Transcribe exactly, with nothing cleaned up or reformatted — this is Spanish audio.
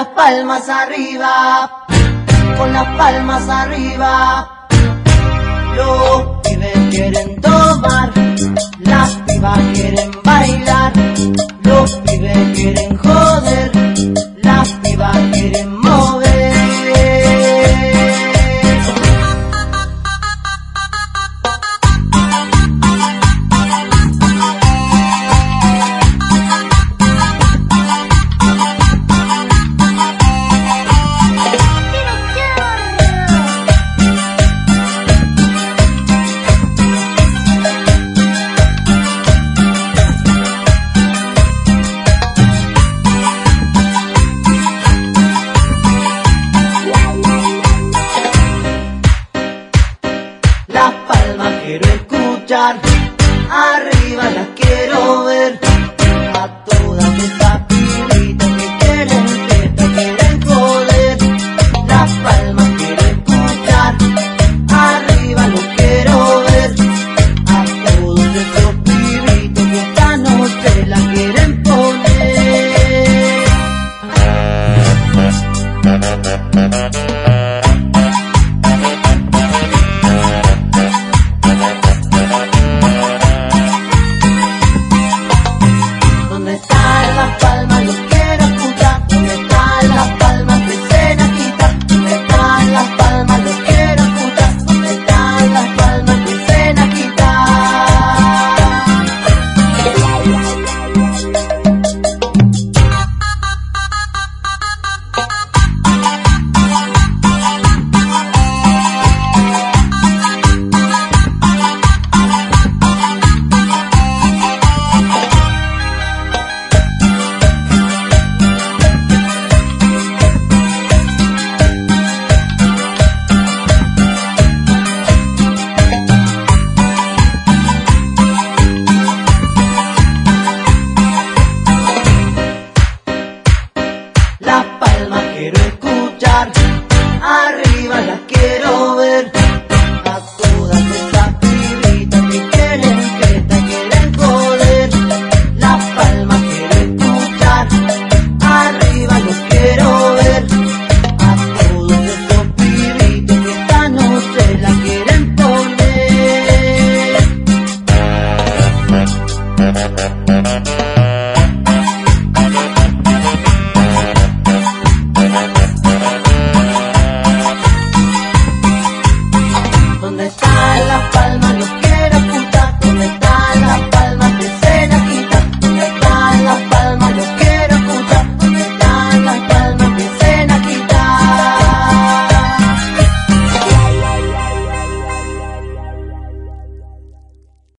las palmas arriba, con las palmas arriba. Los pibes quieren tomar, las pibas quieren bailar. Los pibes quieren joder, las pibas quieren mover. Las palmas quiero escuchar, arriba las quiero ver. A todas estas pibitas que quieren fiesta, quieren joder. Las palmas quiero escuchar, arriba los quiero ver. A todos esos pibitos que esta noche la quieren poner. ¿Dónde están las palmas? Los quiero escuchar. ¿Dónde están las palmas que se nos quitan? ¿Dónde están las palmas? Los quiero escuchar. ¿Dónde están las palmas que se nos quitan? Las palmas quiero escuchar, arriba las quiero ver.